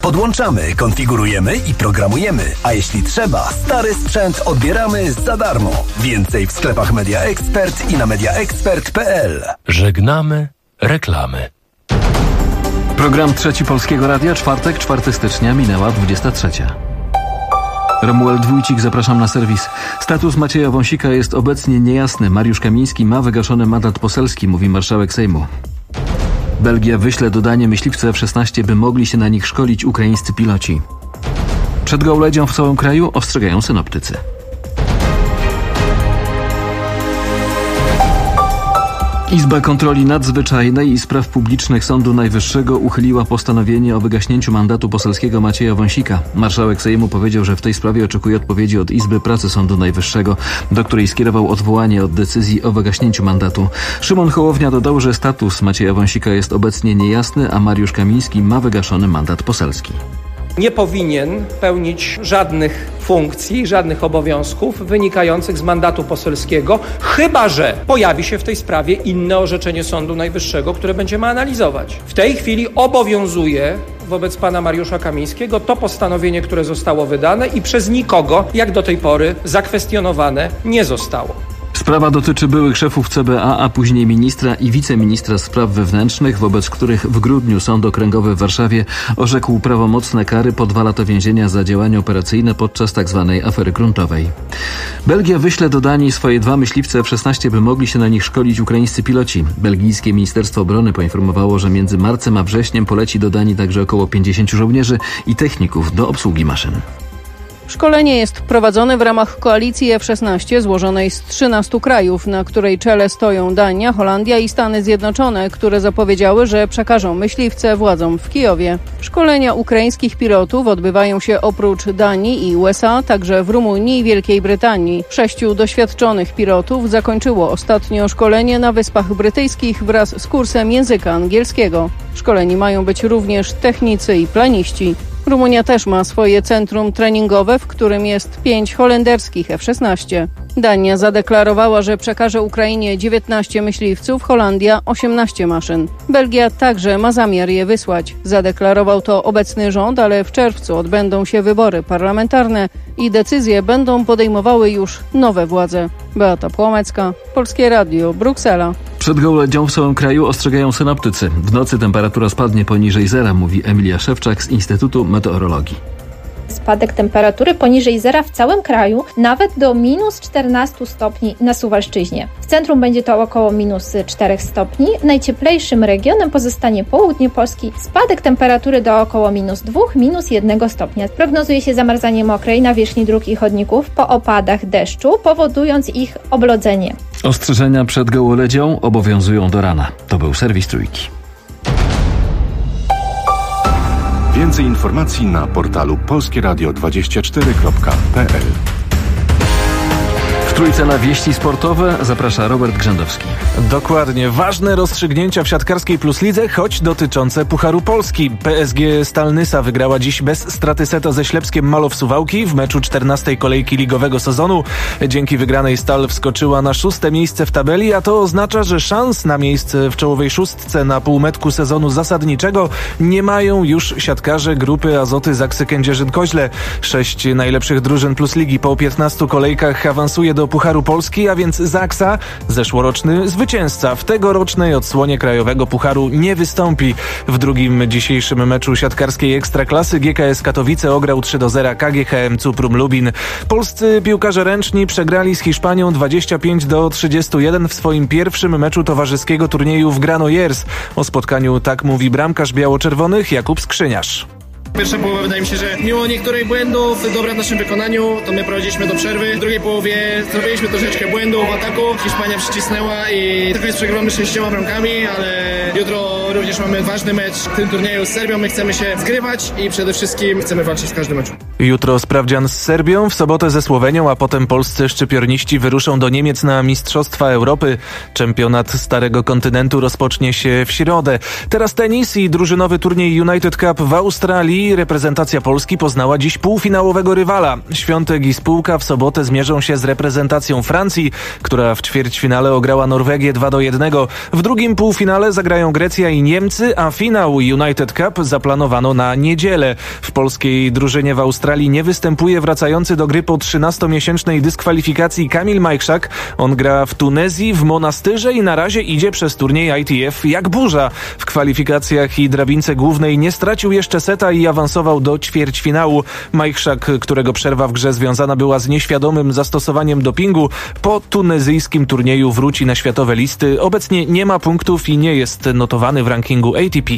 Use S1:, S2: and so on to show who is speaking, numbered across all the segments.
S1: Podłączamy, konfigurujemy i programujemy, a jeśli trzeba, stary sprzęt odbieramy za darmo. Więcej w sklepach Media Expert i na mediaexpert.pl.
S2: Żegnamy reklamy.
S3: Program Trzeci Polskiego Radia, czwartek, 4 stycznia, minęła 23. Romuald Wójcik, zapraszam na serwis. Status Macieja Wąsika jest obecnie niejasny. Mariusz Kamiński ma wygaszony mandat poselski, mówi marszałek Sejmu. Belgia wyśle do Danii myśliwce F-16, by mogli się na nich szkolić ukraińscy piloci. Przed gołędzią w całym kraju ostrzegają synoptycy. Izba Kontroli Nadzwyczajnej i Spraw Publicznych Sądu Najwyższego uchyliła postanowienie o wygaśnięciu mandatu poselskiego Macieja Wąsika. Marszałek Sejmu powiedział, że w tej sprawie oczekuje odpowiedzi od Izby Pracy Sądu Najwyższego, do której skierował odwołanie od decyzji o wygaśnięciu mandatu. Szymon Hołownia dodał, że status Macieja Wąsika jest obecnie niejasny, a Mariusz Kamiński ma wygaszony mandat poselski.
S4: Nie powinien pełnić żadnych funkcji, żadnych obowiązków wynikających z mandatu poselskiego, chyba że pojawi się w tej sprawie inne orzeczenie Sądu Najwyższego, które będziemy analizować. W tej chwili obowiązuje wobec pana Mariusza Kamińskiego to postanowienie, które zostało wydane i przez nikogo, jak do tej pory, zakwestionowane nie zostało.
S3: Sprawa dotyczy byłych szefów CBA, a później ministra i wiceministra spraw wewnętrznych, wobec których w grudniu Sąd Okręgowy w Warszawie orzekł prawomocne kary po 2 lata więzienia za działania operacyjne podczas tzw. afery gruntowej. Belgia wyśle do Danii swoje 2 myśliwce F-16, by mogli się na nich szkolić ukraińscy piloci. Belgijskie Ministerstwo Obrony poinformowało, że między marcem a wrześniem poleci do Danii także około 50 żołnierzy i techników do obsługi maszyn.
S5: Szkolenie jest prowadzone w ramach koalicji F-16 złożonej z 13 krajów, na której czele stoją Dania, Holandia i Stany Zjednoczone, które zapowiedziały, że przekażą myśliwce władzom w Kijowie. Szkolenia ukraińskich pilotów odbywają się oprócz Danii i USA także w Rumunii i Wielkiej Brytanii. 6 doświadczonych pilotów zakończyło ostatnio szkolenie na Wyspach Brytyjskich wraz z kursem języka angielskiego. Szkoleni mają być również technicy i planiści. Rumunia też ma swoje centrum treningowe, w którym jest 5 holenderskich F-16. Dania zadeklarowała, że przekaże Ukrainie 19 myśliwców, Holandia 18 maszyn. Belgia także ma zamiar je wysłać. Zadeklarował to obecny rząd, ale w czerwcu odbędą się wybory parlamentarne i decyzje będą podejmowały już nowe władze. Beata Płomecka, Polskie Radio, Bruksela.
S3: Przed gołędzią w całym kraju ostrzegają synoptycy. W nocy temperatura spadnie poniżej zera, mówi Emilia Szewczak z Instytutu Meteorologii.
S6: Spadek temperatury poniżej zera w całym kraju, nawet do minus 14 stopni na Suwalszczyźnie. W centrum będzie to około minus 4 stopni. Najcieplejszym regionem pozostanie południe Polski. Spadek temperatury do około minus 2, minus 1 stopnia. Prognozuje się zamarzanie mokrej nawierzchni dróg i chodników po opadach deszczu, powodując ich oblodzenie.
S3: Ostrzeżenia przed gołoledzią obowiązują do rana. To był serwis Trójki.
S7: Więcej informacji na portalu polskieradio24.pl.
S3: W Trójce na wieści sportowe zaprasza Robert Grzędowski.
S8: Dokładnie. Ważne rozstrzygnięcia w siatkarskiej Plus Lidze, choć dotyczące Pucharu Polski. PSG Stal Nysa wygrała dziś bez straty seta ze Ślepskiem Malow Suwałki w meczu 14. kolejki ligowego sezonu. Dzięki wygranej Stal wskoczyła na 6. miejsce w tabeli, a to oznacza, że szans na miejsce w czołowej 6 na półmetku sezonu zasadniczego nie mają już siatkarze grupy Azoty Zaksy Kędzierzyn-Koźle. 6 najlepszych drużyn Plus Ligi po 15 kolejkach awansuje do Pucharu Polski, a więc Zaksa, zeszłoroczny zwycięzca, w tegorocznej odsłonie Krajowego Pucharu nie wystąpi. W drugim dzisiejszym meczu siatkarskiej Ekstraklasy GKS Katowice ograł 3-0 KGHM Cuprum Lubin. Polscy piłkarze ręczni przegrali z Hiszpanią 25-31 w swoim pierwszym meczu towarzyskiego turnieju w Granollers. O spotkaniu tak mówi bramkarz biało-czerwonych Jakub Skrzyniarz.
S9: Pierwsza połowa wydaje mi się, że mimo niektórych błędów, dobra w naszym wykonaniu, to my prowadziliśmy do przerwy. W drugiej połowie zrobiliśmy troszeczkę błędów w ataku. Hiszpania przycisnęła i tylko jest przegrywamy 6 bramkami, ale jutro również mamy ważny mecz w tym turnieju z Serbią. My chcemy się zgrywać i przede wszystkim chcemy walczyć w każdym meczu.
S8: Jutro sprawdzian z Serbią, w sobotę ze Słowenią, a potem polscy szczypiorniści wyruszą do Niemiec na Mistrzostwa Europy. Czempionat Starego Kontynentu rozpocznie się w środę. Teraz tenis i drużynowy turniej United Cup w Australii. ITP reprezentacja Polski poznała dziś półfinałowego rywala. Świątek i Spółka w sobotę zmierzą się z reprezentacją Francji, która w ćwierćfinale ograła Norwegię 2-1. W drugim półfinale zagrają Grecja i Niemcy, a finał United Cup zaplanowano na niedzielę. W polskiej drużynie w Australii nie występuje wracający do gry po 13-miesięcznej dyskwalifikacji Kamil Majchrzak. On gra w Tunezji, w Monastyrze i na razie idzie przez turniej ITF jak burza. W kwalifikacjach i drabince głównej nie stracił jeszcze seta i awansował do ćwierćfinału. Majchrzak, którego przerwa w grze związana była z nieświadomym zastosowaniem dopingu, po tunezyjskim turnieju wróci na światowe listy. Obecnie nie ma punktów i nie jest notowany w rankingu ATP.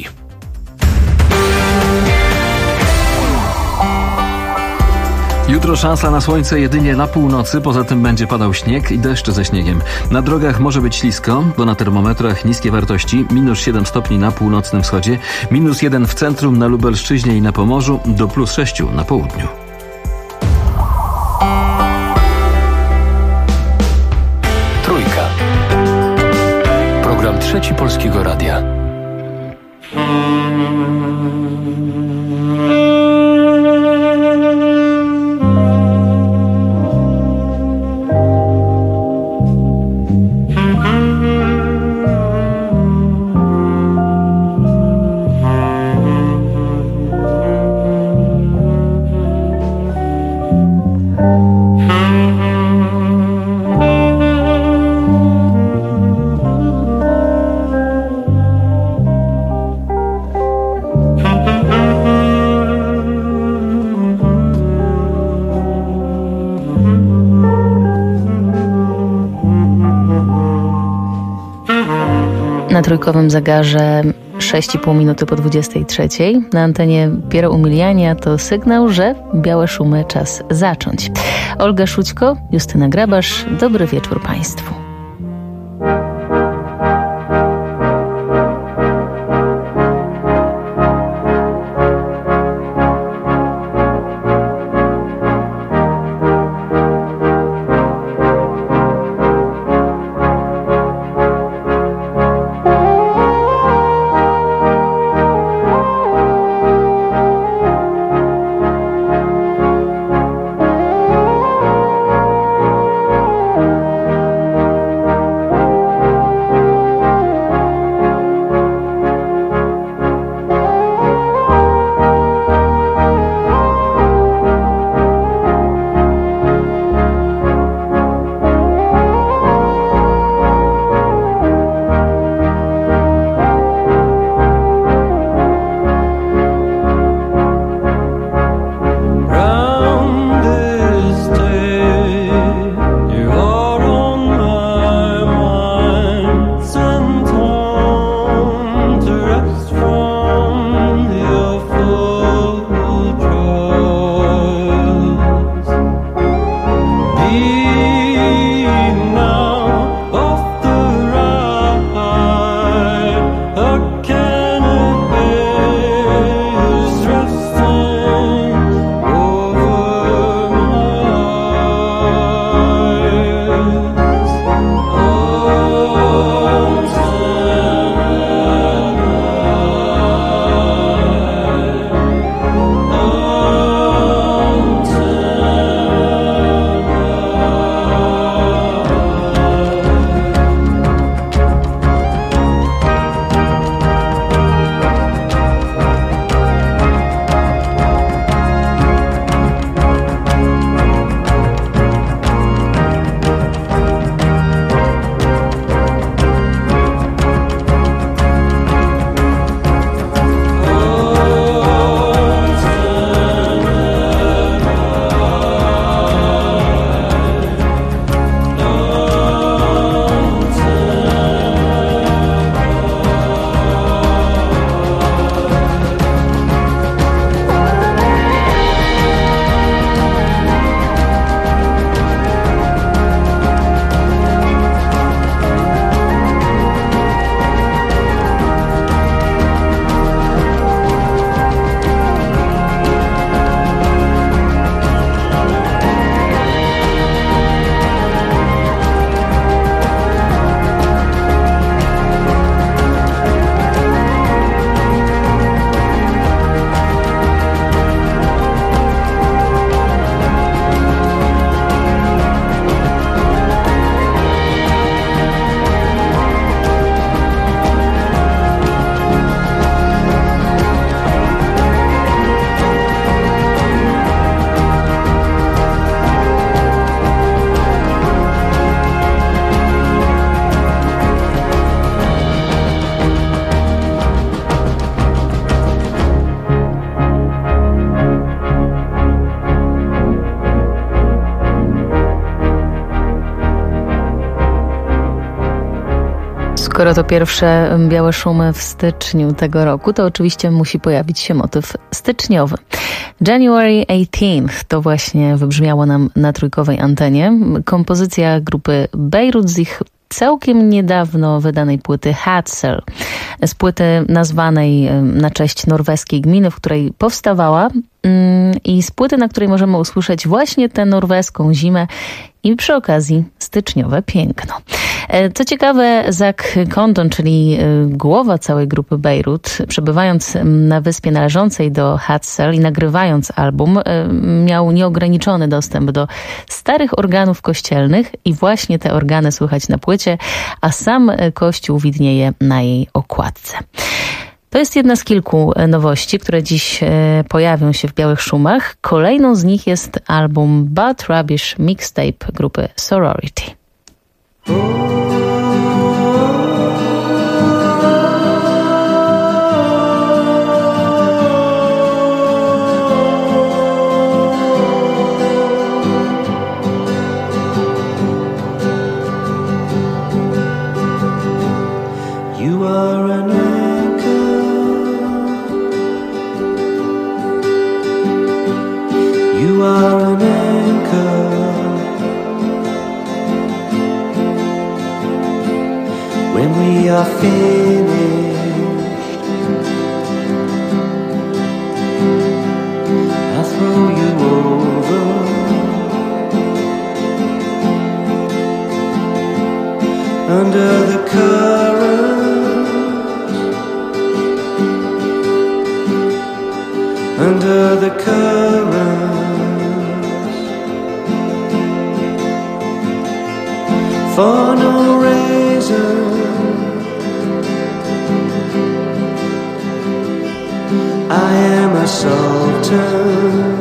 S3: Jutro szansa na słońce jedynie na północy, poza tym będzie padał śnieg i deszcz ze śniegiem. Na drogach może być ślisko, bo na termometrach niskie wartości, -7 stopni na północnym wschodzie, -1 w centrum, na Lubelszczyźnie i na Pomorzu, do +6 na południu.
S2: Trójka. Program Trzeci Polskiego Radia.
S10: Na trójkowym zegarze 6,5 minuty po 23. Na antenie Piero Umiliania to sygnał, że białe szumy czas zacząć. Olga Szućko, Justyna Grabasz, dobry wieczór Państwu. Skoro to pierwsze białe szumy w styczniu tego roku, to oczywiście musi pojawić się motyw styczniowy. January 18th to właśnie wybrzmiało nam na trójkowej antenie. Kompozycja grupy Beirut z ich całkiem niedawno wydanej płyty Hadsel. Z płyty nazwanej na cześć norweskiej gminy, w której powstawała, i z płyty, na której możemy usłyszeć właśnie tę norweską zimę i przy okazji styczniowe piękno. Co ciekawe, Zach Condon, czyli głowa całej grupy Beirut, przebywając na wyspie należącej do Hadsel i nagrywając album, miał nieograniczony dostęp do starych organów kościelnych i właśnie te organy słychać na płycie, a sam kościół widnieje na jej okładce. To jest jedna z kilku nowości, które dziś pojawią się w Białych Szumach. Kolejną z nich jest album But Rubbish Mixtape grupy Sorority.
S11: You are an You are an anchor. When we are finished, I'll throw you over. Under the current, under the current. For no reason, I am a sultan.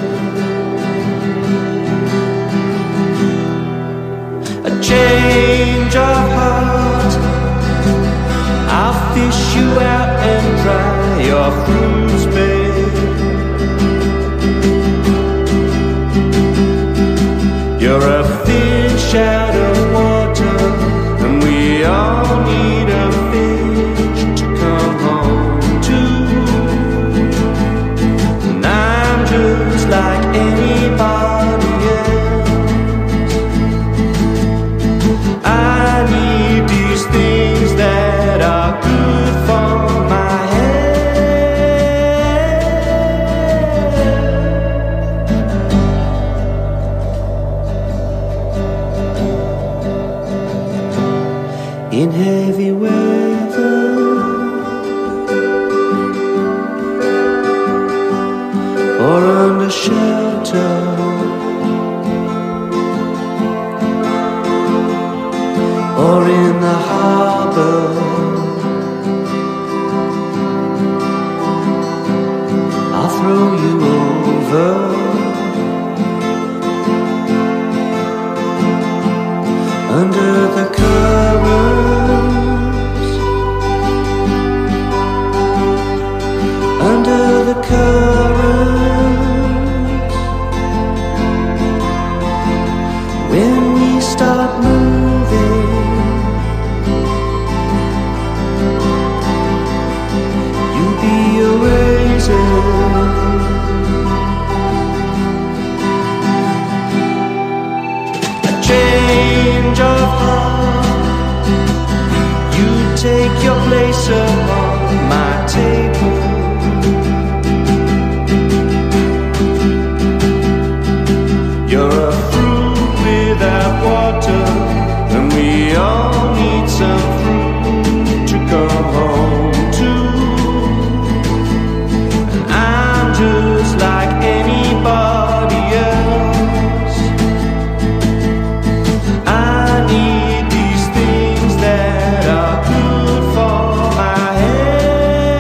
S11: A change of heart, I'll fish you out and dry your cruise, babe. You're a fish out of water, and we all need a fish to come home to. And I'm just like anybody else. I need these things that are good for my in heavy weather, or under shelter, or in the harbor, I'll throw you over. Under the currents, under the currents. When we start moving, you'll be a raisin. Change of heart, you take your place upon my table. You're a fruit without water, and we all need some fruit to come home to. And I'm just like anybody else. I need these things that are good for my head.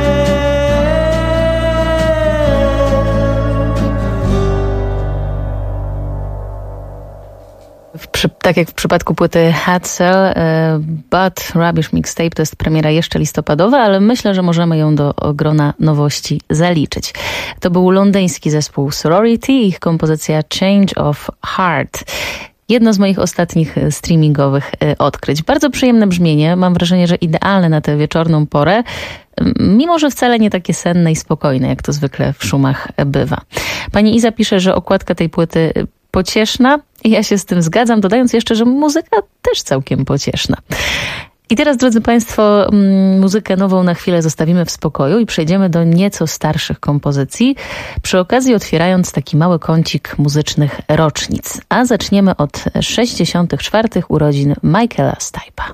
S10: Tak jak w przypadku płyty Hadsel, But Rubbish Mixtape to jest premiera jeszcze listopadowa, ale myślę, że możemy ją do grona nowości zaliczyć. To był londyński zespół Sorority, ich kompozycja Change of Heart. jedno z moich ostatnich streamingowych odkryć. Bardzo przyjemne brzmienie, mam wrażenie, że idealne na tę wieczorną porę, mimo że wcale nie takie senne i spokojne, jak to zwykle w szumach bywa. Pani Iza pisze, że okładka tej płyty pocieszna. Ja się z tym zgadzam, dodając jeszcze, że muzyka też całkiem pocieszna. I teraz, drodzy Państwo, muzykę nową na chwilę zostawimy w spokoju i przejdziemy do nieco starszych kompozycji, przy okazji otwierając taki mały kącik muzycznych rocznic. A zaczniemy od 64. urodzin Michaela Stipe'a.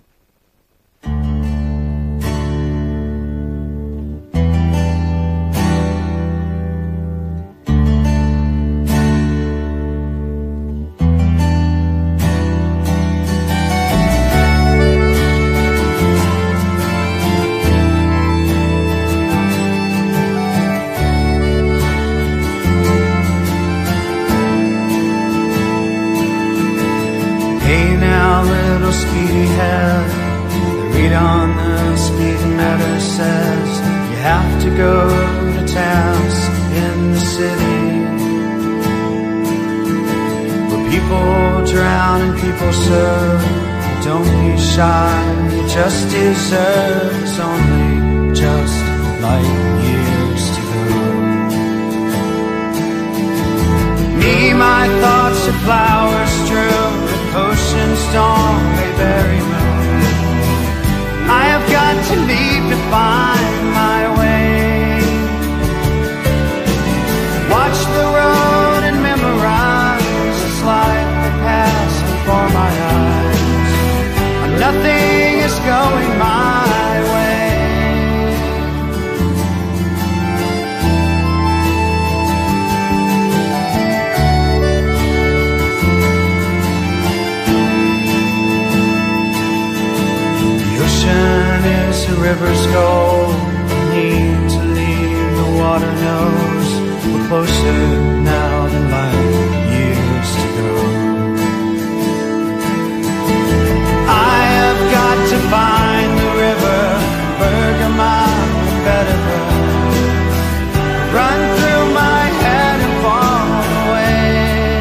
S11: Hey now, little speedy head, the read on the speedometer says you have to go to task in the city where people drown and people serve. Don't be shy, you just deserve. It's only just like years to go. Me, my thoughts are flowers strewn, ocean storm, they bury me. I have got to leave to find my way. Watch the road and memorize this life that passed before my eyes. Nothing is going my way. Is the river's goal. Need to leave, the water knows we're closer now than light years to go. I have got to find the river, Bergamot and Bedford. Run through my head and fall away.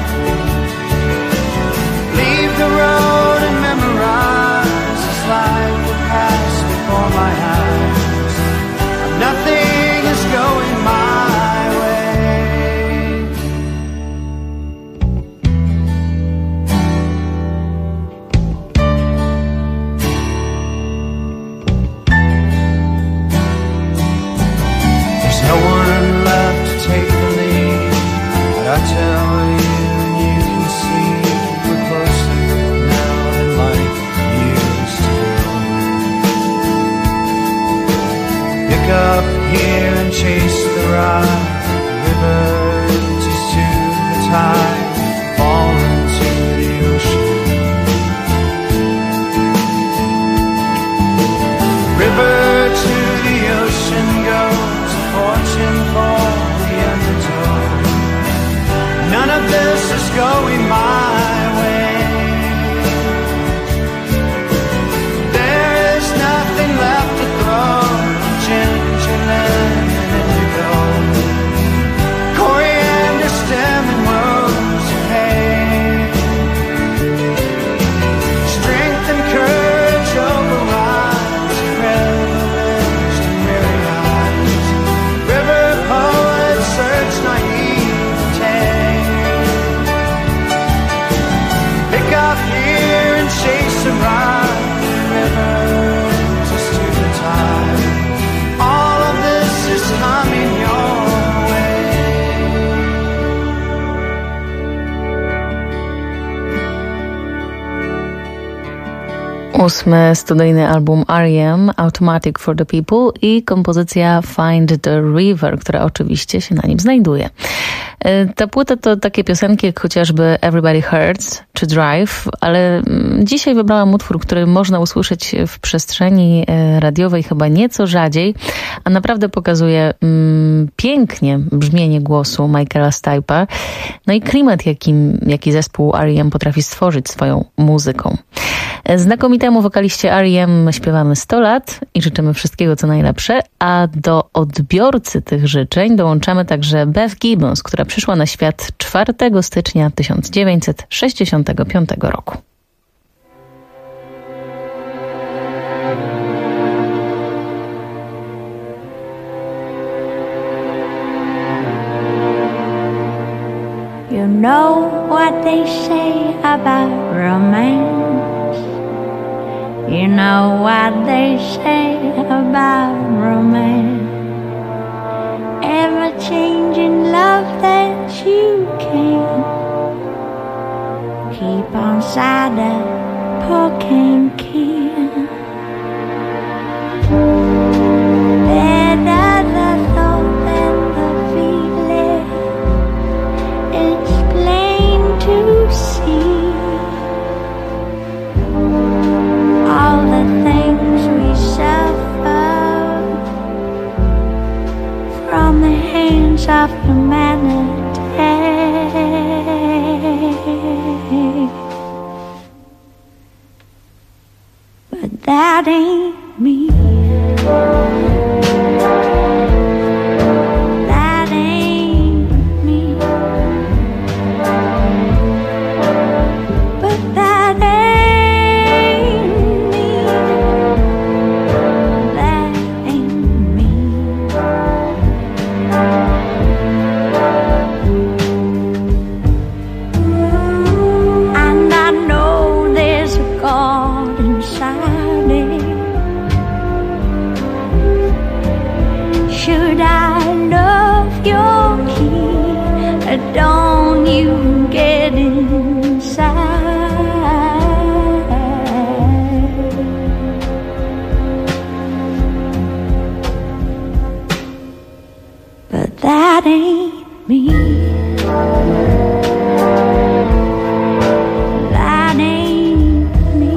S11: Leave the road and memorize this life that passed before my eyes. Nothing is going my way. There's no one left to take the lead, but I tell you and you can see we're closer now than light years to go. Pick up here and chase the ride. The river empties to the tide, fall into the ocean. River to the ocean goes, a fortune for the undertow. None of this is going my way. There is nothing left to throw. Ginger, lemon, and indigo, coriander, stem, and rose of hay. Strength and courage overrides privilege to weary eyes. River poets search naivete. Pick up here and chase a ride. River just to the tide. All of this is coming your way.
S10: 8. studyjny album R.E.M. Automatic for the People i kompozycja Find the River, która oczywiście się na nim znajduje. Ta płyta to takie piosenki jak chociażby Everybody Hurts czy Drive, ale dzisiaj wybrałam utwór, który można usłyszeć w przestrzeni radiowej chyba nieco rzadziej, a naprawdę pokazuje pięknie brzmienie głosu Michaela Stipe'a, no i klimat, jaki zespół R.E.M. potrafi stworzyć swoją muzyką. Znakomitemu wokaliście R.E.M. śpiewamy 100 lat i życzymy wszystkiego co najlepsze, a do odbiorcy tych życzeń dołączamy także Beth Gibbons, która przyszła na świat 4 stycznia 1965 roku.
S12: You know what they say about romance. You know what they say about romance. Ever-changing love that you can keep on side a poking can. Better the thought than the feeling. It's plain to see all the things we suffer from the hands of humanity. But that ain't me. That ain't me. But that ain't me. That ain't me. And I know there's a God inside it. Should I love your key? Don't you get inside? But that ain't me. That ain't me.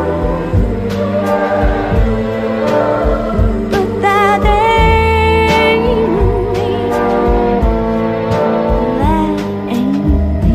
S12: But that ain't me. That ain't me.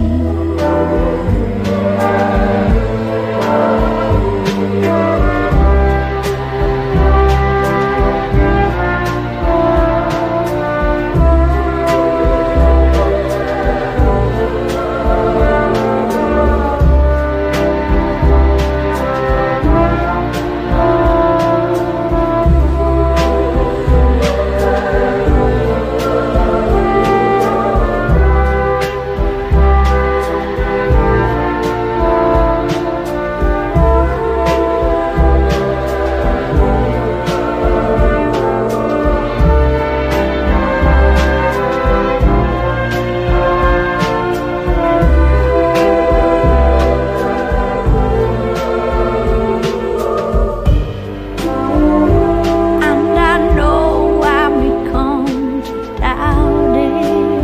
S12: And I know I become to doubt it.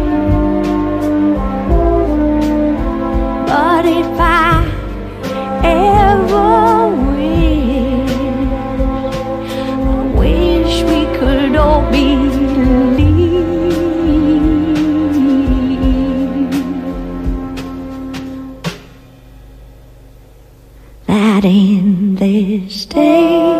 S12: But if I ever wish we could all believe that in this day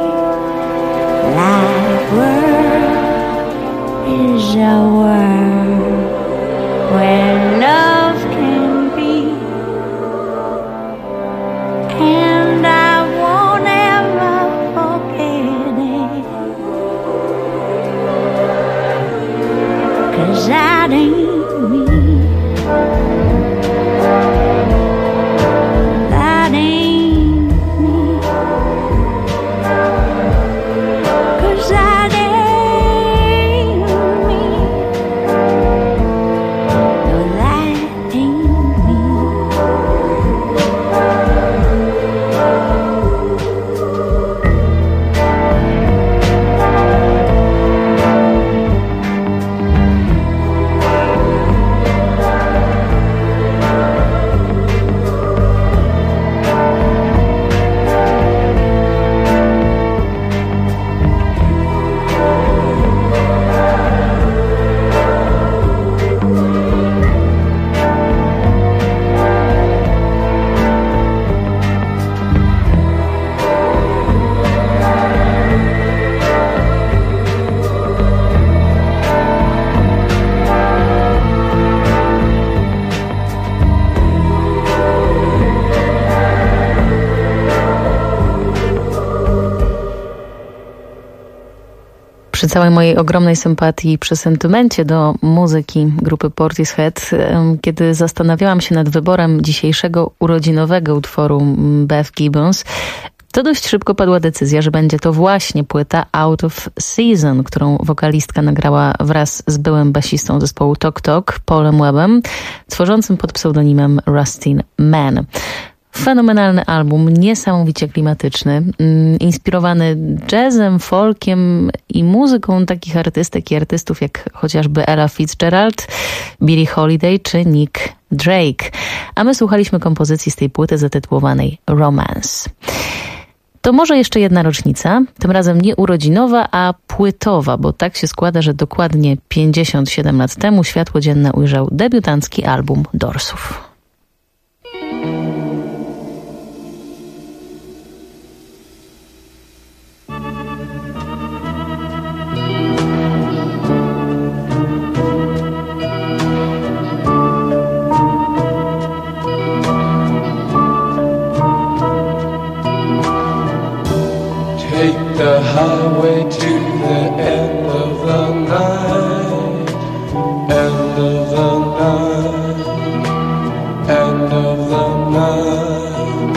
S12: life world is a world where love can be, and I won't ever forget it, 'cause that ain't me. That ain't me.
S10: Przy całej mojej ogromnej sympatii i przy sentymencie do muzyki grupy Portishead, kiedy zastanawiałam się nad wyborem dzisiejszego urodzinowego utworu Beth Gibbons, to dość szybko padła decyzja, że będzie to właśnie płyta Out of Season, którą wokalistka nagrała wraz z byłym basistą zespołu Tok Tok, Paulem Webbem, tworzącym pod pseudonimem Rustin Man. Fenomenalny album, niesamowicie klimatyczny, inspirowany jazzem, folkiem i muzyką takich artystek i artystów jak chociażby Ella Fitzgerald, Billie Holiday czy Nick Drake. A my słuchaliśmy kompozycji z tej płyty zatytułowanej Romance. To może jeszcze jedna rocznica, tym razem nie urodzinowa, a płytowa, bo tak się składa, że dokładnie 57 lat temu światło dzienne ujrzał debiutancki album Doorsów.
S13: The highway to the end of the night, end of the night, end of the night.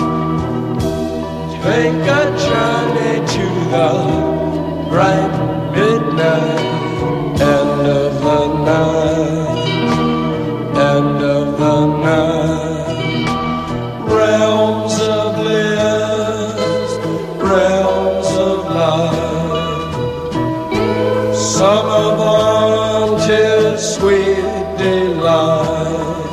S13: Take a journey to the bright midnight, end of the night, end of the night. Realms of bliss, realms of light. Summer born to sweet delight.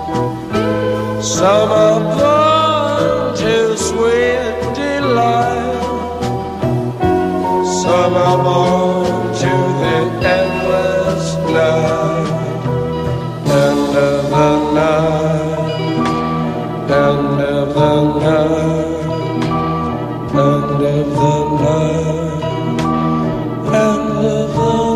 S13: Summer born to sweet delight. Summer born to the endless night. End of the night. End of the night. End of the night. End of the night.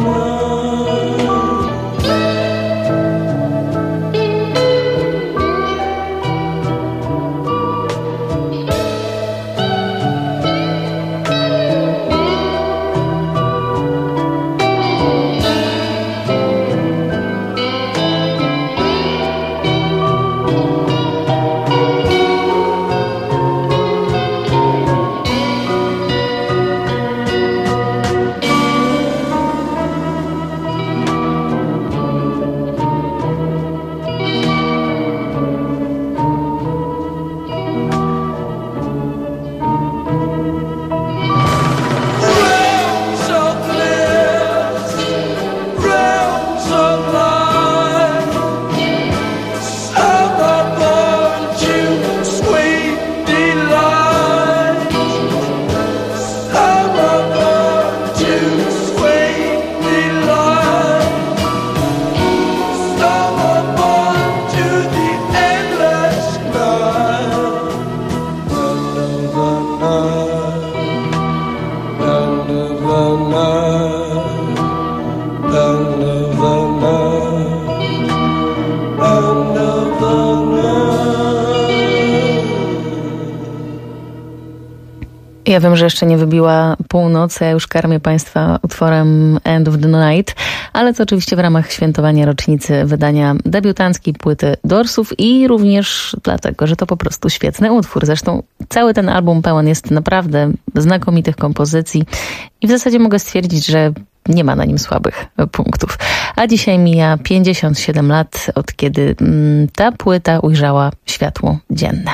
S10: Ja wiem, że jeszcze nie wybiła północ, ja już karmię Państwa utworem End of the Night, ale to oczywiście w ramach świętowania rocznicy wydania debiutanckiej płyty Doorsów i również dlatego, że to po prostu świetny utwór. Zresztą cały ten album pełen jest naprawdę znakomitych kompozycji i w zasadzie mogę stwierdzić, że nie ma na nim słabych punktów. A dzisiaj mija 57 lat, od kiedy ta płyta ujrzała światło dzienne.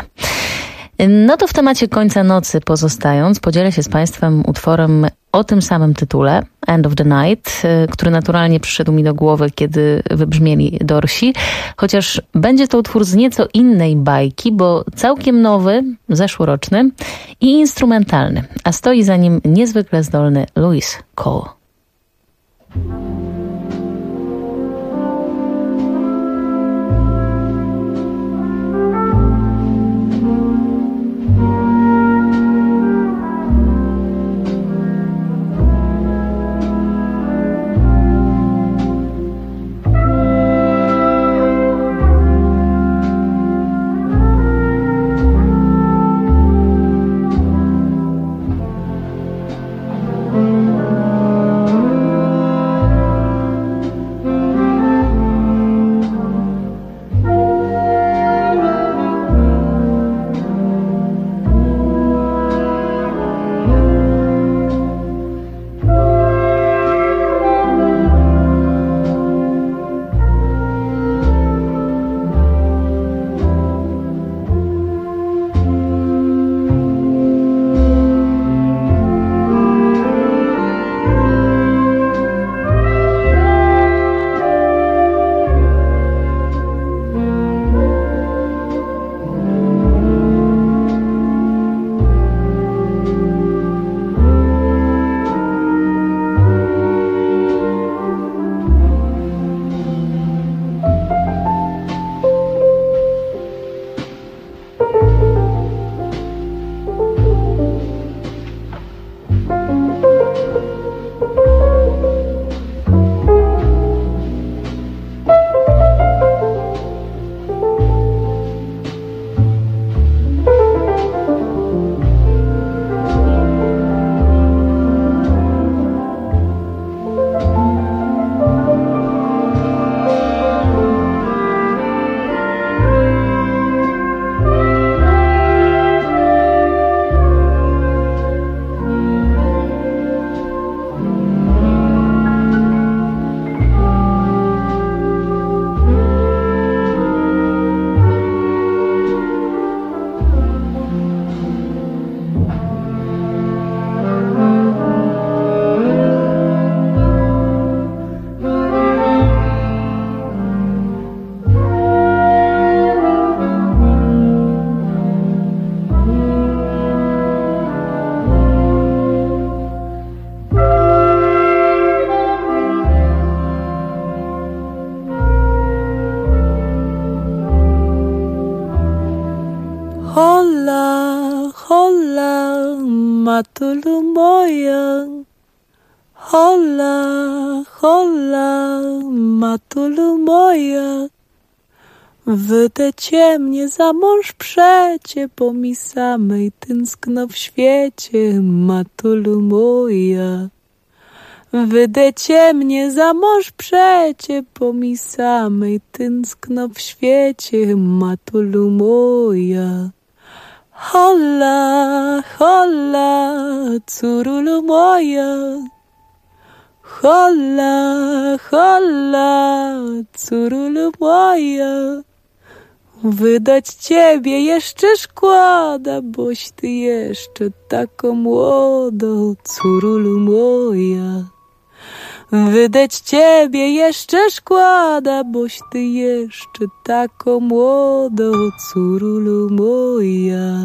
S10: No to w temacie końca nocy pozostając, podzielę się z Państwem utworem o tym samym tytule, End of the Night, który naturalnie przyszedł mi do głowy, kiedy wybrzmieli Doorsi, chociaż będzie to utwór z nieco innej bajki, bo całkiem nowy, zeszłoroczny i instrumentalny, a stoi za nim niezwykle zdolny Louis Cole.
S14: matulu moja. Hola, hola, matulu moja. Wydecie mnie za mąż przecie, bo mi samej tęskno w świecie, matulu moja. Wydecie mnie za mąż przecie, bo mi samej tęskno w świecie, matulu moja. Hola, hola, curulu moja. Hola, hola, curulu moja. Wydać ciebie jeszcze szkoda, boś ty jeszcze taka młoda, curulu moja. Wydać ciebie jeszcze szkoda, boś ty jeszcze taka młoda, curulu moja.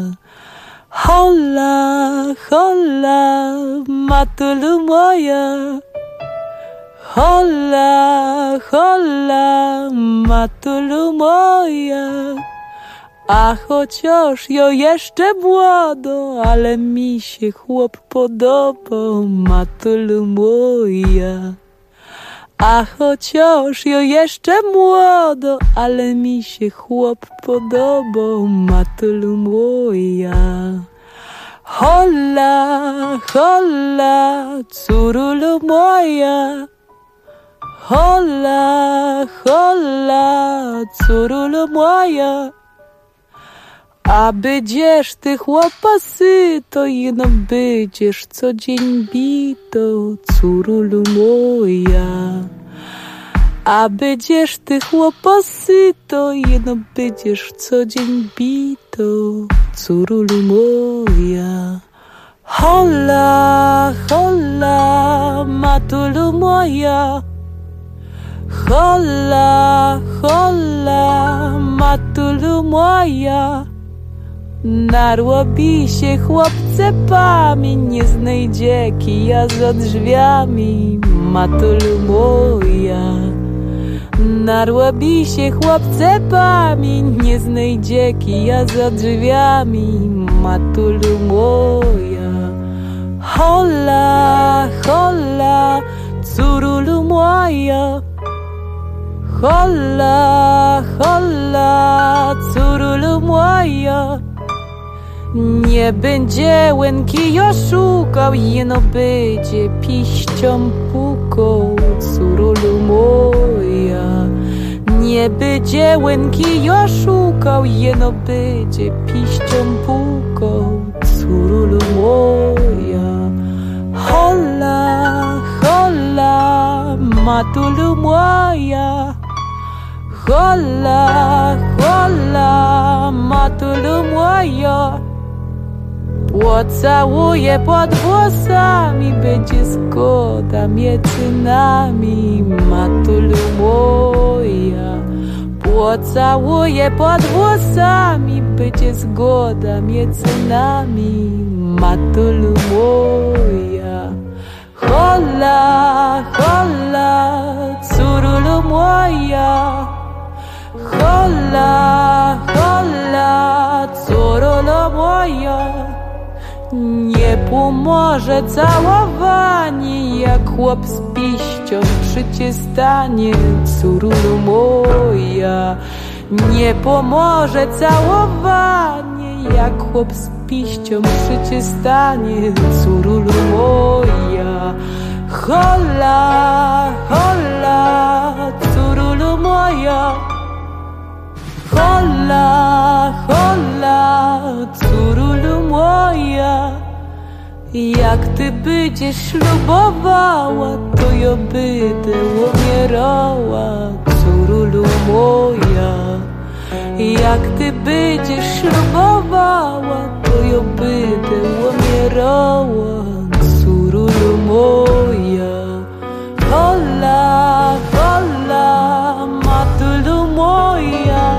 S14: Hola, hola, matulu moja. Hola, hola, matulu moja. A chociaż ja jeszcze młodo, ale mi się chłop podoba, matulu moja. A chociaż ja jeszcze młodo, ale mi się chłop podoba, matulu moja. Hola, hola, curulu moja. Hola, hola, curulu moja. A będziesz ty chłopa syto, jeno będziesz co dzień bito, curulu moja. A będziesz ty chłopa syto, jeno będziesz co dzień bito, curulu moja. Hola, hola, matulu moja. Hola, hola, matulu moja. Narłobi się chłopce pamięć, nie znajdzie kija za drzwiami, matulu moja. Narłobi się chłopce pamięć, nie znajdzie kija za drzwiami, matulu moja. Hola, hola, curulu moja. Hola, hola, curulu moja. Nie będzie łęki oszukał, jeno będzie piścią pukał, curulu moja. Nie będzie łęki oszukał, jeno będzie piścią pukał, curulu moja. Hola, hola, matulu moja. Hola, hola, matulu moja. Pocałuję pod włosami, będzie zgoda między nami, matulu moja. Pocałuję pod włosami, będzie zgoda między nami, matulu moja. Hola, hola, curulu moja. Hola, hola, curulu moja. Nie pomoże całowanie, jak chłop z piścią przy stanie, curulu moja. Nie pomoże całowanie, jak chłop z piścią przy stanie, curulu moja. Hola, hola, curulu moja. Hola, hola, curulu moja. Jak ty będziesz ślubowała, to ja będę umierała, curulu moja. Jak ty będziesz ślubowała, to ja będę umierała, curulu moja. Hola, hola, matulu moja.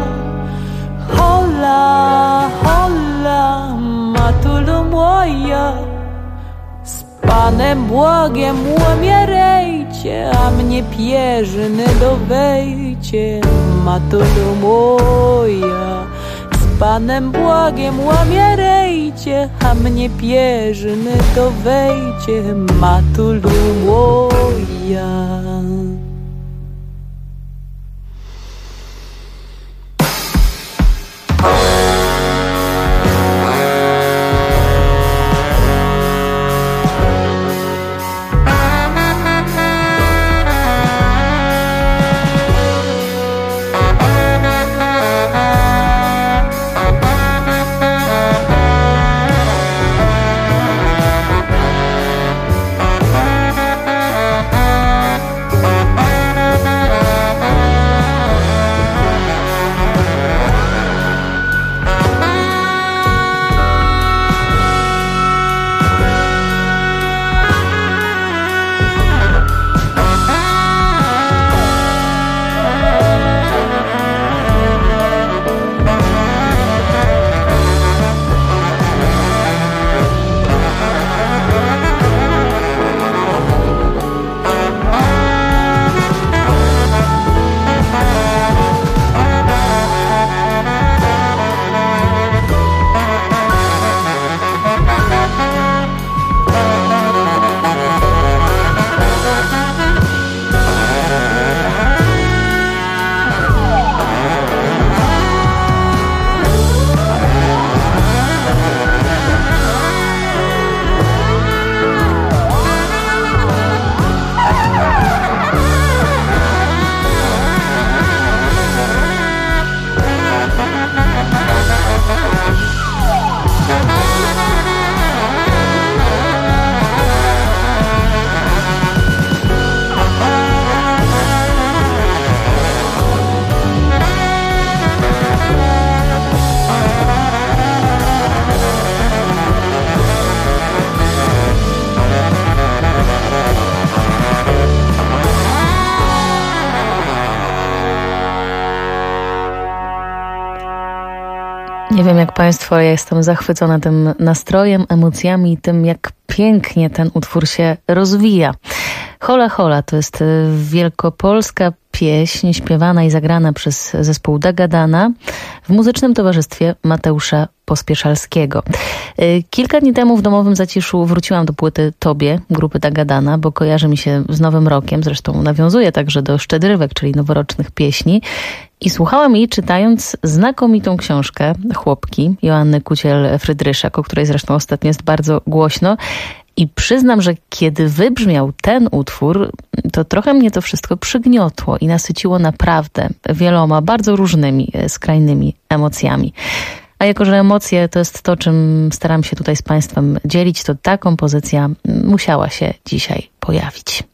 S14: Hola, hola, matulu moja. Z Panem Bogiem umierajcie, a mnie pierzyny dowejcie, matulu moja. Z Panem Błagiem łamie rejcie, a mnie pierzyny to wejcie, matulu moja.
S10: Nie wiem jak Państwo, ja jestem zachwycona tym nastrojem, emocjami i tym, jak pięknie ten utwór się rozwija. Hola Hola to jest wielkopolska pieśń śpiewana i zagrana przez zespół Dagadana w muzycznym towarzystwie Mateusza Pospieszalskiego. Kilka dni temu w domowym zaciszu wróciłam do płyty Tobie grupy Dagadana, bo kojarzy mi się z Nowym Rokiem, zresztą nawiązuje także do Szczedrywek, czyli noworocznych pieśni. I słuchałam jej czytając znakomitą książkę Chłopki Joanny Kuciel-Frydryszak, o której zresztą ostatnio jest bardzo głośno. I przyznam, że kiedy wybrzmiał ten utwór, to trochę mnie to wszystko przygniotło i nasyciło naprawdę wieloma, bardzo różnymi, skrajnymi emocjami. A jako, że emocje to jest to, czym staram się tutaj z Państwem dzielić, to ta kompozycja musiała się dzisiaj pojawić.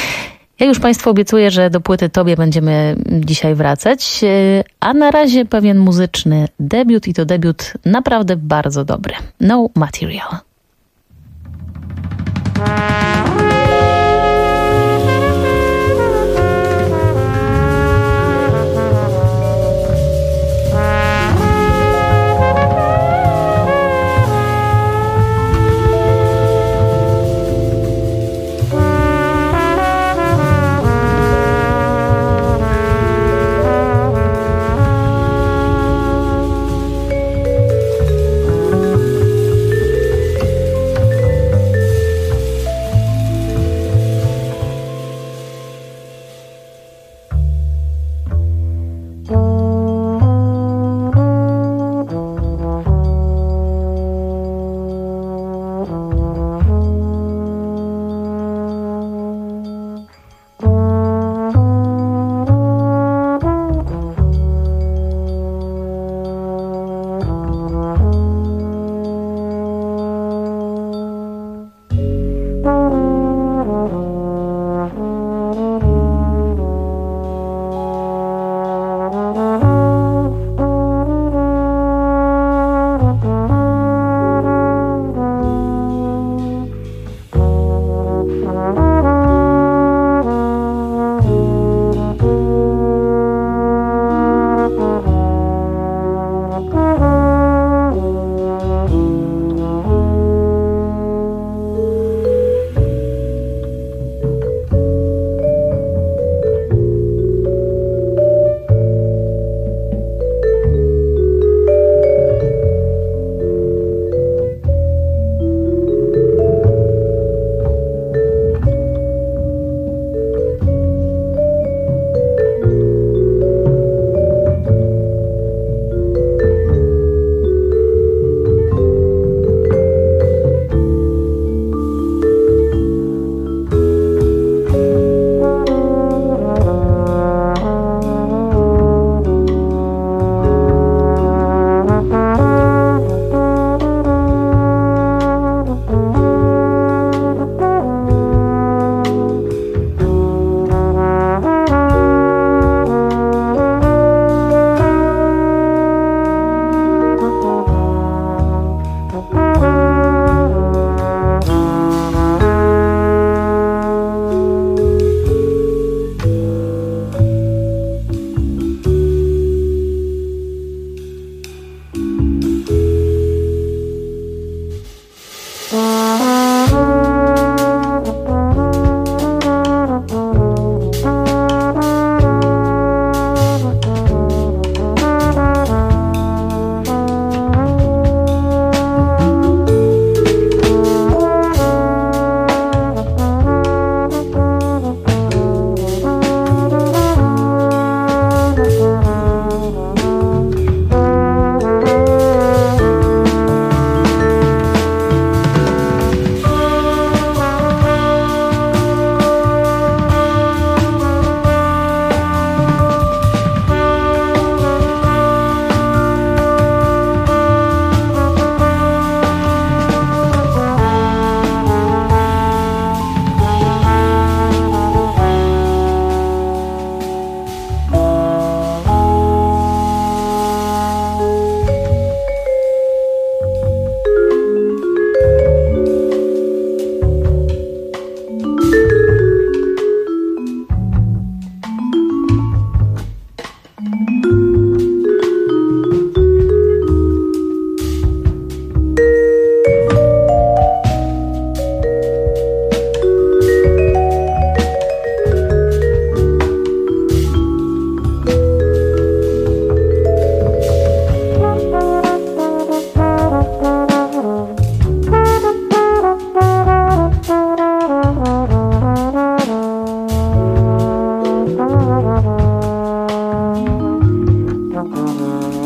S10: Ja już Państwu obiecuję, że do płyty Tobie będziemy dzisiaj wracać, a na razie pewien muzyczny debiut i to debiut naprawdę bardzo dobry. No Material.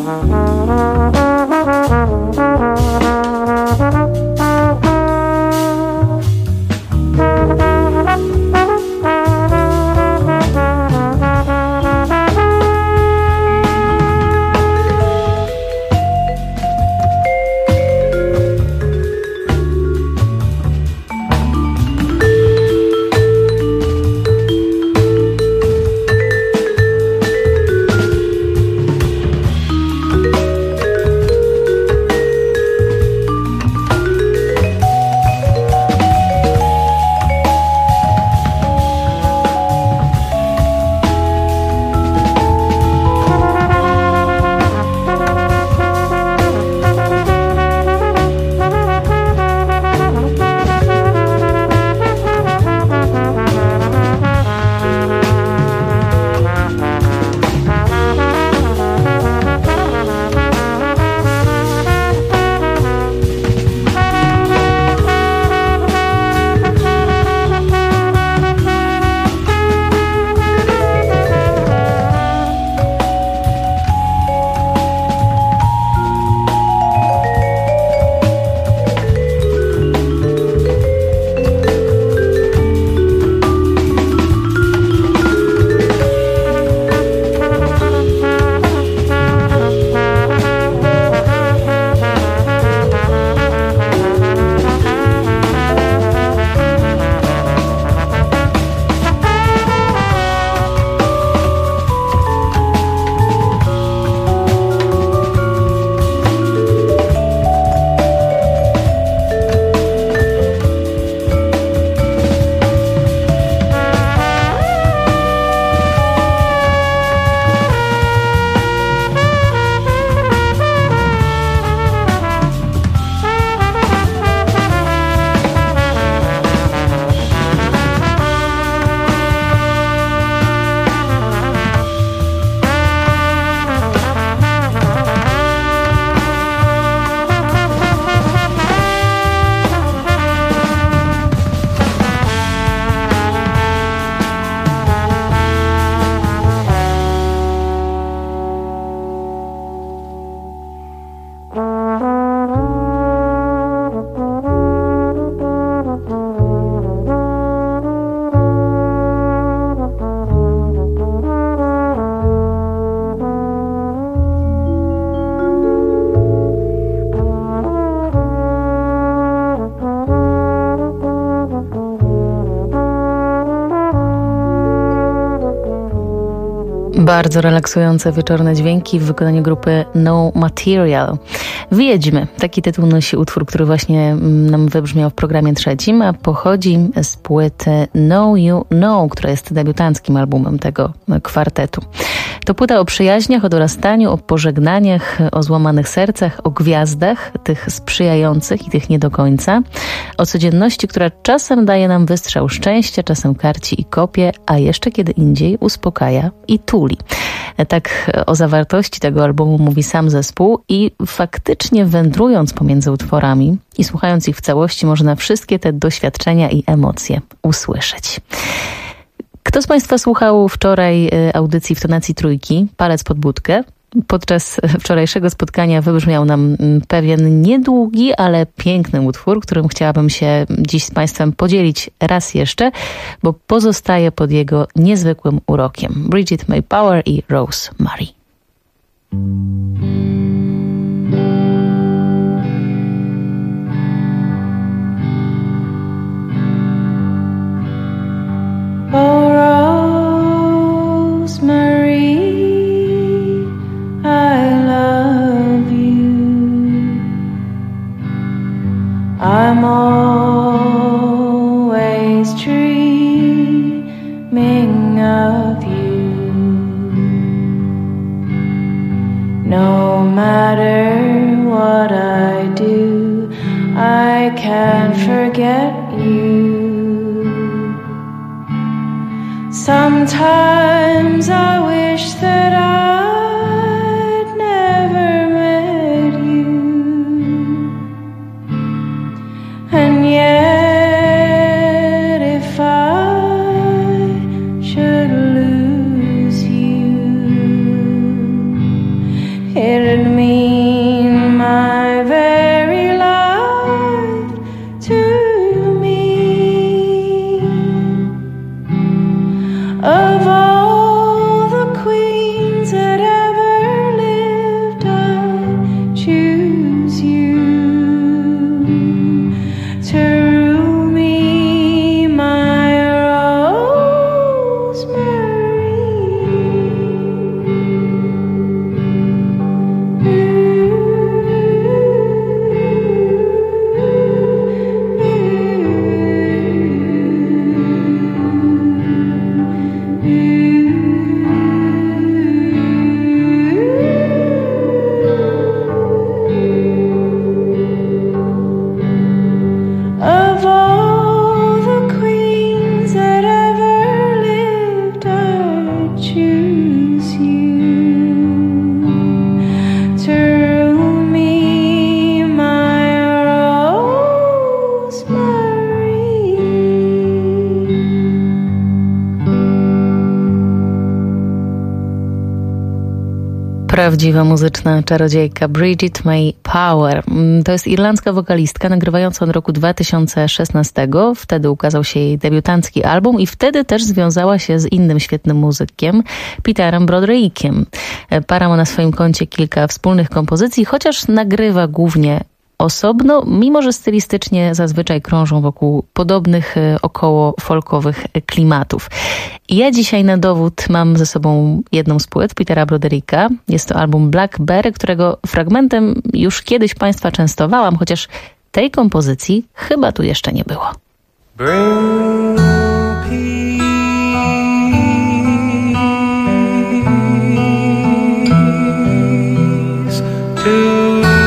S10: Bardzo relaksujące wieczorne dźwięki w wykonaniu grupy No Material. Wiedźmy. Taki tytuł nosi utwór, który właśnie nam wybrzmiał w programie trzecim, a pochodzi z płyty Know You Know, która jest debiutanckim albumem tego kwartetu. To płyta o przyjaźniach, o dorastaniu, o pożegnaniach, o złamanych sercach, o gwiazdach, tych sprzyjających i tych nie do końca, o codzienności, która czasem daje nam wystrzał szczęścia, czasem karci i kopie, a jeszcze kiedy indziej uspokaja i tuli. Tak o zawartości tego albumu mówi sam zespół i faktycznie wędrując pomiędzy utworami i słuchając ich w całości, można wszystkie te doświadczenia i emocje usłyszeć. Kto z Państwa słuchał wczoraj audycji w tonacji trójki, palec pod budkę? Podczas wczorajszego spotkania wybrzmiał nam pewien niedługi, ale piękny utwór, którym chciałabym się dziś z Państwem podzielić raz jeszcze, bo pozostaje pod jego niezwykłym urokiem. Bridget Maypower i Rose Mary.
S15: Oh, Rosemary, I love you. I'm always dreaming of you. No matter what I do, I can't forget you. Sometimes I wish that I'd never met you, and yet if I should lose you, it'd mean my very life to me. Of all the queens that ever lived, I choose you to rule me, my of all the queens that ever lived, I choose you to rule me, my
S10: Prawdziwa muzyczna czarodziejka Bridget May Power. To jest irlandzka wokalistka nagrywająca od roku 2016. Wtedy ukazał się jej debiutancki album i wtedy też związała się z innym świetnym muzykiem, Peterem Broderickiem. Para ma na swoim koncie kilka wspólnych kompozycji, chociaż nagrywa głównie osobno, mimo że stylistycznie zazwyczaj krążą wokół podobnych, około folkowych klimatów. Ja dzisiaj na dowód mam ze sobą jedną z płyt Petera Brodericka. Jest to album Blackberry, którego fragmentem już kiedyś Państwa częstowałam, chociaż tej kompozycji chyba tu jeszcze nie było.
S13: Bring peace to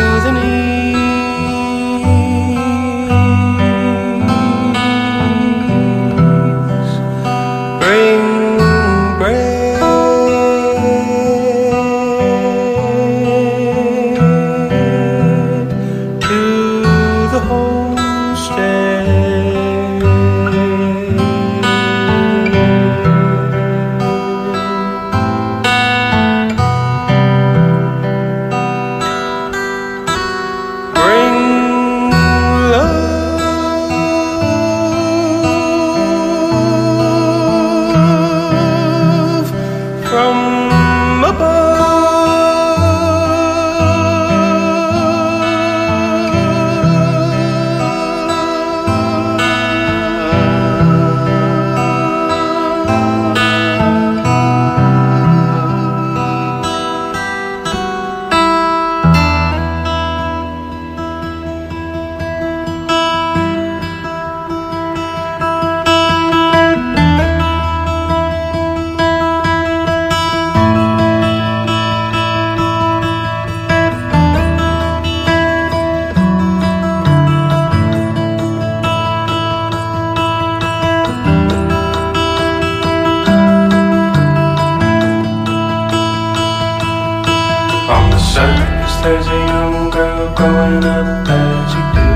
S13: there's a young girl growing up as you do.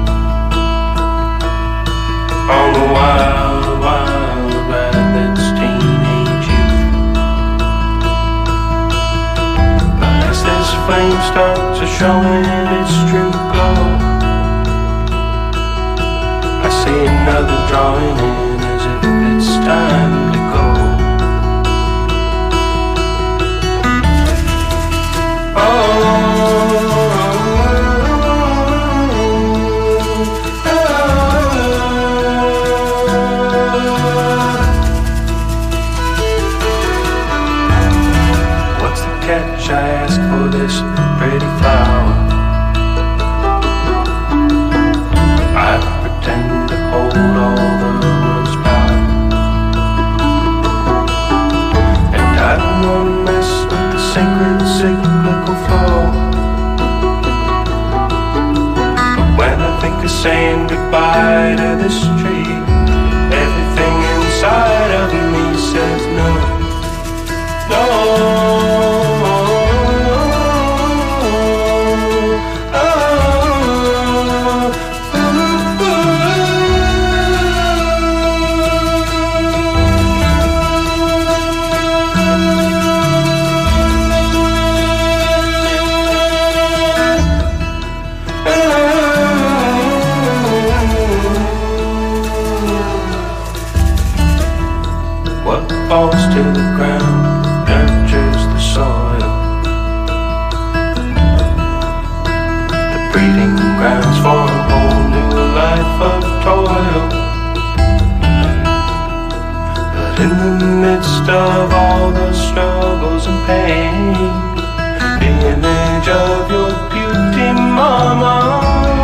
S13: On the wild, wild ride that's teenage youth. But as this flame starts to showing its true glow, I see another drawing in as if it's time to go. What's the catch, I ask for this pretty flower? I pretend to hold all the world's power, and I don't want to mess with the sacred cyclical flow. But when I think of saying goodbye to this tree, everything inside of me says no, no. breeding grounds for a whole new life of toil. But in the midst of all the struggles and pain, the image of your beauty, mama,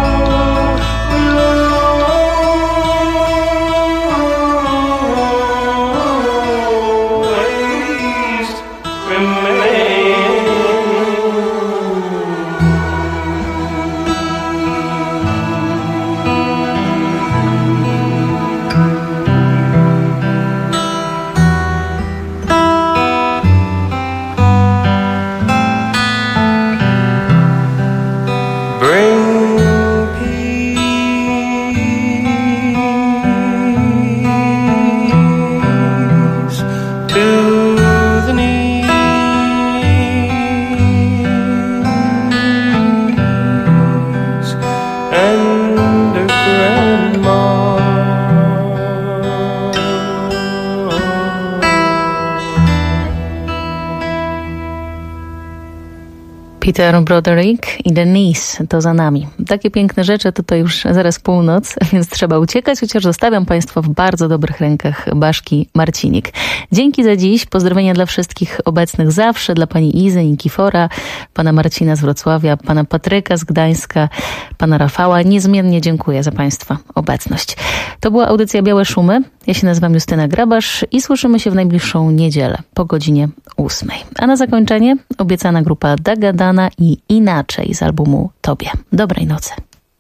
S10: Peter Broderick i Denise, to za nami. Takie piękne rzeczy, to już zaraz północ, więc trzeba uciekać, chociaż zostawiam Państwa w bardzo dobrych rękach Baszki Marcinik. Dzięki za dziś, pozdrowienia dla wszystkich obecnych zawsze, dla pani Izy Nikifora, pana Marcina z Wrocławia, pana Patryka z Gdańska, pana Rafała. Niezmiennie dziękuję za Państwa obecność. To była audycja Białe Szumy. Ja się nazywam Justyna Grabasz i słyszymy się w najbliższą niedzielę po godzinie 8. A na zakończenie obiecana grupa Dagadana i Inaczej z albumu Tobie. Dobrej nocy.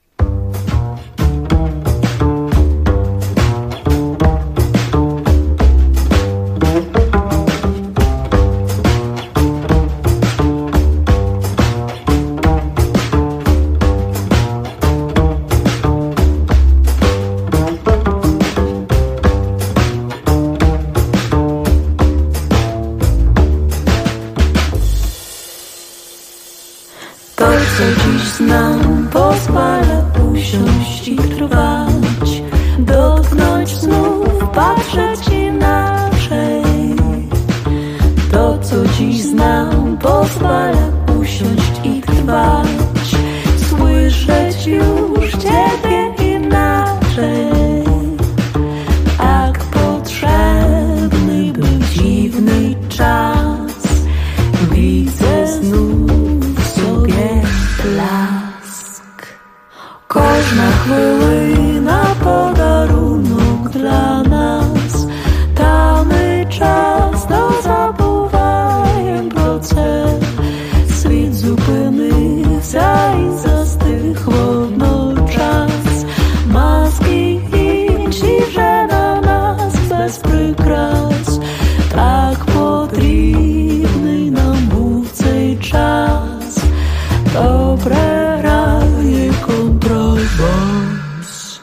S14: Znam, pozwala usiąść i trwać, dotknąć znów, patrzeć inaczej. To, co dziś znam, pozwala usiąść i trwać, słyszeć już Ciebie inaczej. Tak potrzebny był dziwny czas, widzę znów sobie blask. Każda chwilina podarunek dla nas, damy czas do zabuwania proces. Świt zupynywся i zastych czas. Maski ciszę na nas bez przykras. Tak potrzebny nam mówcej czas. Dobre raje kontrolbos.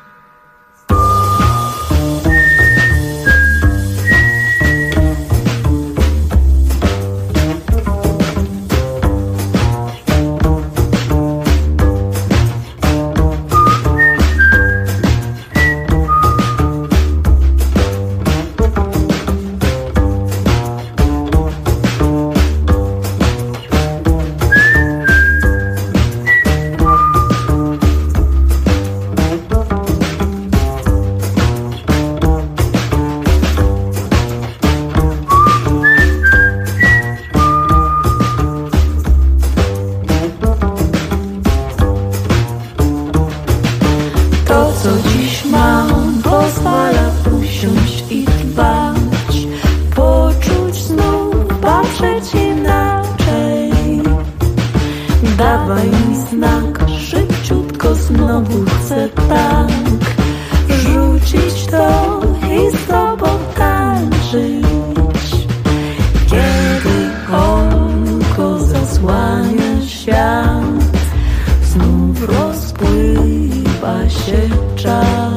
S14: Dawaj mi znak, szybciutko znowu chcę tak rzucić to i z tobą tańczyć. Kiedy oko zasłania świat, znów rozpływa się czas.